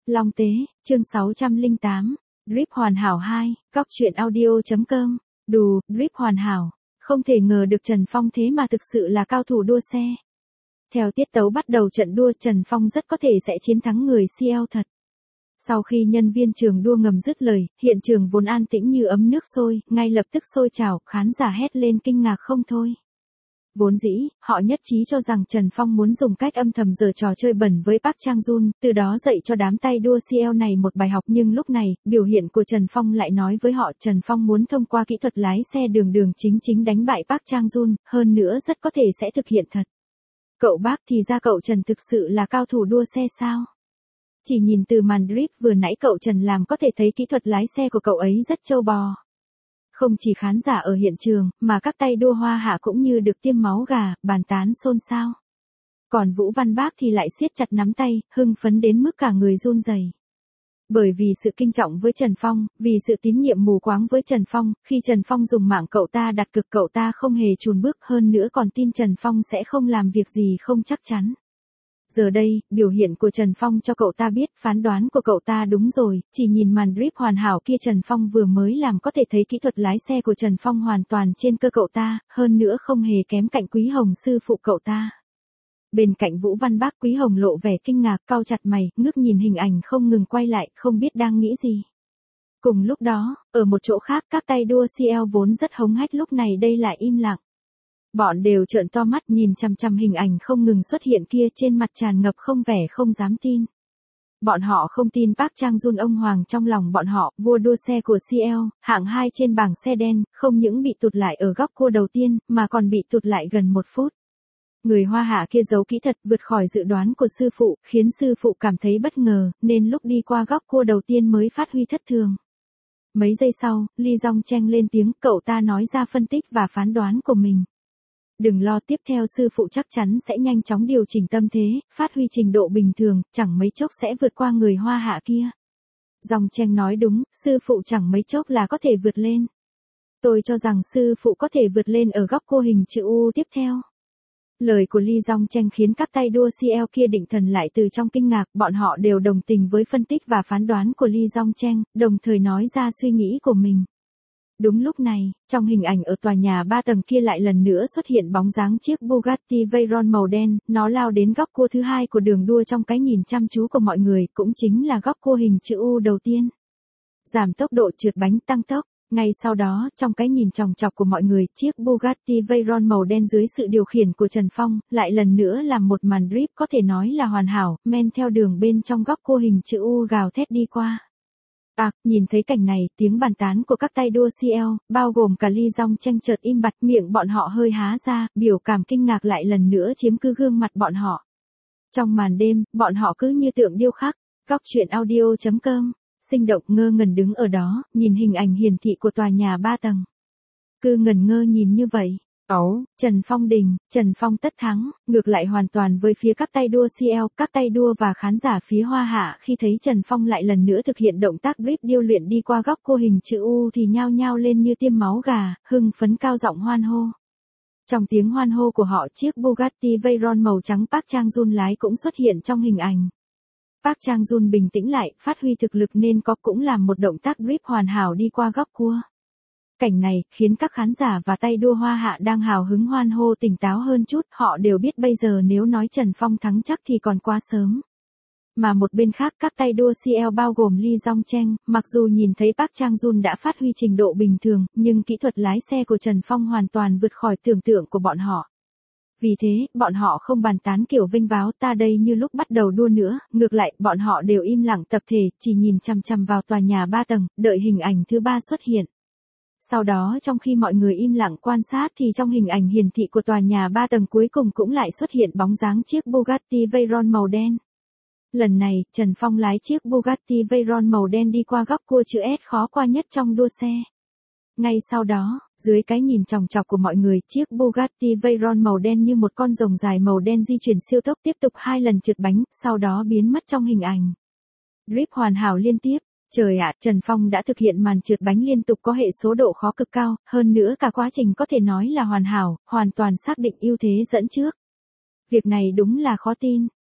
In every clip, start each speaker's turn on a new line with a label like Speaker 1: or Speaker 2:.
Speaker 1: Long Tế, chương 608, Drip hoàn hảo 2, góc truyện audio.com, đù, Drip hoàn hảo, không thể ngờ được Trần Phong thế mà thực sự là cao thủ đua xe. Theo tiết tấu bắt đầu trận đua Trần Phong rất có thể sẽ chiến thắng người CL thật. Sau khi nhân viên trường đua ngầm dứt lời, hiện trường vốn an tĩnh như ấm nước sôi, ngay lập tức sôi trào, khán giả hét lên kinh ngạc không thôi. Vốn dĩ, họ nhất trí cho rằng Trần Phong muốn dùng cách âm thầm giở trò chơi bẩn với Park Chang-jun, từ đó dạy cho đám tay đua CL này một bài học, nhưng lúc này, biểu hiện của Trần Phong lại nói với họ Trần Phong muốn thông qua kỹ thuật lái xe đường chính đánh bại Park Chang-jun, hơn nữa rất có thể sẽ thực hiện thật. Cậu bác thì ra cậu Trần thực sự là cao thủ đua xe sao? Chỉ nhìn từ màn drip vừa nãy cậu Trần làm có thể thấy kỹ thuật lái xe của cậu ấy rất trâu bò. Không chỉ khán giả ở hiện trường, mà các tay đua hoa hạ cũng như được tiêm máu gà, bàn tán xôn xao. Còn Vũ Văn Bác thì lại siết chặt nắm tay, hưng phấn đến mức cả người run rẩy. Bởi vì sự kinh trọng với Trần Phong, vì sự tín nhiệm mù quáng với Trần Phong, khi Trần Phong dùng mạng cậu ta đặt cược cậu ta không hề chùn bước, hơn nữa còn tin Trần Phong sẽ không làm việc gì không chắc chắn. Giờ đây, biểu hiện của Trần Phong cho cậu ta biết phán đoán của cậu ta đúng rồi, chỉ nhìn màn drip hoàn hảo kia Trần Phong vừa mới làm có thể thấy kỹ thuật lái xe của Trần Phong hoàn toàn trên cơ cậu ta, hơn nữa không hề kém cạnh Quý Hồng sư phụ cậu ta. Bên cạnh Vũ Văn Bác, Quý Hồng lộ vẻ kinh ngạc, cau chặt mày, ngước nhìn hình ảnh không ngừng quay lại, không biết đang nghĩ gì. Cùng lúc đó, ở một chỗ khác các tay đua CL vốn rất hống hách lúc này đây lại im lặng. Bọn đều trợn to mắt nhìn chằm chằm hình ảnh không ngừng xuất hiện kia, trên mặt tràn ngập không vẻ không dám tin. Bọn họ không tin Park Chang-jun ông hoàng trong lòng bọn họ, vua đua xe của CL, hạng 2 trên bảng xe đen, không những bị tụt lại ở góc cua đầu tiên, mà còn bị tụt lại gần 1 phút. Người Hoa hạ kia giấu kỹ thuật vượt khỏi dự đoán của sư phụ, khiến sư phụ cảm thấy bất ngờ, nên lúc đi qua góc cua đầu tiên mới phát huy thất thường. Mấy giây sau, Lee Jong Cheng lên tiếng, cậu ta nói ra phân tích và phán đoán của mình. Đừng lo, tiếp theo sư phụ chắc chắn sẽ nhanh chóng điều chỉnh tâm thế, phát huy trình độ bình thường, chẳng mấy chốc sẽ vượt qua người Hoa hạ kia. Jong Cheng nói đúng, sư phụ chẳng mấy chốc là có thể vượt lên. Tôi cho rằng sư phụ có thể vượt lên ở góc cua hình chữ U tiếp theo. Lời của Lee Jong Cheng khiến các tay đua CL kia định thần lại từ trong kinh ngạc, bọn họ đều đồng tình với phân tích và phán đoán của Lee Jong Cheng, đồng thời nói ra suy nghĩ của mình. Đúng lúc này, trong hình ảnh ở tòa nhà 3 tầng kia lại lần nữa xuất hiện bóng dáng chiếc Bugatti Veyron màu đen, nó lao đến góc cua thứ 2 của đường đua trong cái nhìn chăm chú của mọi người, cũng chính là góc cua hình chữ U đầu tiên. Giảm tốc độ trượt bánh tăng tốc, ngay sau đó, trong cái nhìn chòng chọc của mọi người, chiếc Bugatti Veyron màu đen dưới sự điều khiển của Trần Phong, lại lần nữa làm một màn drip có thể nói là hoàn hảo, men theo đường bên trong góc cua hình chữ U gào thét đi qua. Nhìn thấy cảnh này, tiếng bàn tán của các tay đua CL, bao gồm cả Lee Jong Cheng chợt im bặt, miệng bọn họ hơi há ra, biểu cảm kinh ngạc lại lần nữa chiếm cứ gương mặt bọn họ. Trong màn đêm, bọn họ cứ như tượng điêu khắc, góc truyện audio.com, sinh động ngơ ngẩn đứng ở đó, nhìn hình ảnh hiển thị của tòa nhà 3 tầng. Cứ ngẩn ngơ nhìn như vậy. Trần Phong đình, Trần Phong tất thắng, ngược lại hoàn toàn với phía các tay đua CL, các tay đua và khán giả phía Hoa hạ khi thấy Trần Phong lại lần nữa thực hiện động tác drip điêu luyện đi qua góc cua hình chữ U thì nhao nhao lên như tiêm máu gà, hưng phấn cao giọng hoan hô. Trong tiếng hoan hô của họ, chiếc Bugatti Veyron màu trắng Park Chang-jun lái cũng xuất hiện trong hình ảnh. Park Chang-jun bình tĩnh lại, phát huy thực lực nên có cũng làm một động tác drip hoàn hảo đi qua góc cua. Cảnh này khiến các khán giả và tay đua Hoa hạ đang hào hứng hoan hô tỉnh táo hơn chút, họ đều biết bây giờ nếu nói Trần Phong thắng chắc thì còn quá sớm. Mà một bên khác các tay đua CL bao gồm Lee Jong Cheng, mặc dù nhìn thấy Park Chang-jun đã phát huy trình độ bình thường, nhưng kỹ thuật lái xe của Trần Phong hoàn toàn vượt khỏi tưởng tượng của bọn họ. Vì thế, bọn họ không bàn tán kiểu vênh váo ta đây như lúc bắt đầu đua nữa, ngược lại, bọn họ đều im lặng tập thể, chỉ nhìn chằm chằm vào tòa nhà 3 tầng, đợi hình ảnh thứ 3 xuất hiện. Sau đó trong khi mọi người im lặng quan sát thì trong hình ảnh hiển thị của tòa nhà 3 tầng cuối cùng cũng lại xuất hiện bóng dáng chiếc Bugatti Veyron màu đen. Lần này, Trần Phong lái chiếc Bugatti Veyron màu đen đi qua góc cua chữ S khó qua nhất trong đua xe. Ngay sau đó, dưới cái nhìn chòng chọc của mọi người, chiếc Bugatti Veyron màu đen như một con rồng dài màu đen di chuyển siêu tốc tiếp tục 2 lần trượt bánh, sau đó biến mất trong hình ảnh. Drip hoàn hảo liên tiếp. Trời ạ, Trần Phong đã thực hiện màn trượt bánh liên tục có hệ số độ khó cực cao, hơn nữa cả quá trình có thể nói là hoàn hảo, hoàn toàn xác định ưu thế dẫn trước. Việc này đúng là khó tin.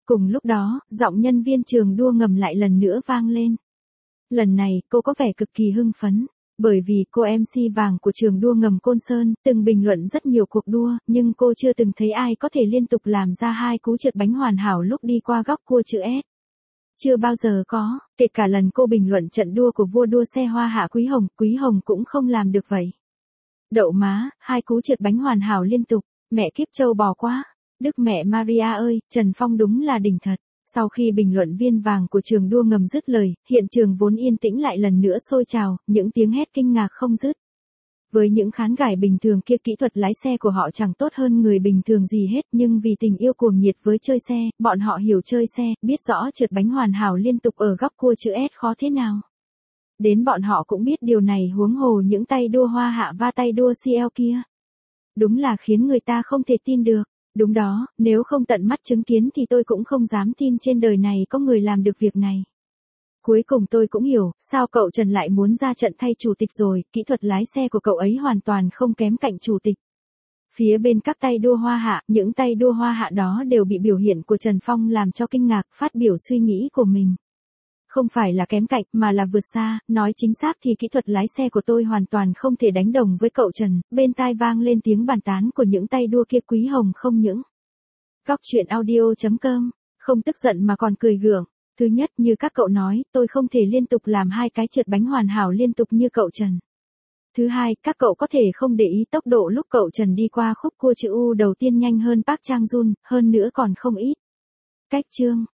Speaker 1: Cùng lúc đó, giọng nhân viên trường đua ngầm lại lần nữa vang lên. Lần này, cô có vẻ cực kỳ hưng phấn. Bởi vì cô MC vàng của trường đua ngầm Côn Sơn, từng bình luận rất nhiều cuộc đua, nhưng cô chưa từng thấy ai có thể liên tục làm ra 2 cú trượt bánh hoàn hảo lúc đi qua góc cua chữ S. Chưa bao giờ có, kể cả lần cô bình luận trận đua của vua đua xe Hoa Hạ Quý Hồng cũng không làm được vậy. Đậu má, 2 cú trượt bánh hoàn hảo liên tục, mẹ kiếp trâu bò quá. Đức mẹ Maria ơi, Trần Phong đúng là đỉnh thật. Sau khi bình luận viên vàng của trường đua ngầm dứt lời, hiện trường vốn yên tĩnh lại lần nữa sôi trào, những tiếng hét kinh ngạc không dứt. Với những khán gải bình thường kia, kỹ thuật lái xe của họ chẳng tốt hơn người bình thường gì hết, nhưng vì tình yêu cuồng nhiệt với chơi xe, bọn họ hiểu chơi xe, biết rõ trượt bánh hoàn hảo liên tục ở góc cua chữ S khó thế nào. Đến bọn họ cũng biết điều này, huống hồ những tay đua Hoa Hạ và tay đua CL kia. Đúng là khiến người ta không thể tin được. Đúng đó, nếu không tận mắt chứng kiến thì tôi cũng không dám tin trên đời này có người làm được việc này. Cuối cùng tôi cũng hiểu, sao cậu Trần lại muốn ra trận thay chủ tịch rồi, kỹ thuật lái xe của cậu ấy hoàn toàn không kém cạnh chủ tịch. Phía bên các tay đua Hoa Hạ, những tay đua Hoa Hạ đó đều bị biểu hiện của Trần Phong làm cho kinh ngạc, phát biểu suy nghĩ của mình. Không phải là kém cạnh, mà là vượt xa, nói chính xác thì kỹ thuật lái xe của tôi hoàn toàn không thể đánh đồng với cậu Trần, bên tai vang lên tiếng bàn tán của những tay đua kia. Quý Hồng không những Góc chuyện audio.com, không tức giận mà còn cười gượng. Thứ nhất, như các cậu nói, tôi không thể liên tục làm 2 cái trượt bánh hoàn hảo liên tục như cậu Trần. Thứ hai, các cậu có thể không để ý tốc độ lúc cậu Trần đi qua khúc cua chữ U đầu tiên nhanh hơn Park Chang Jun, hơn nữa còn không ít. Cách chương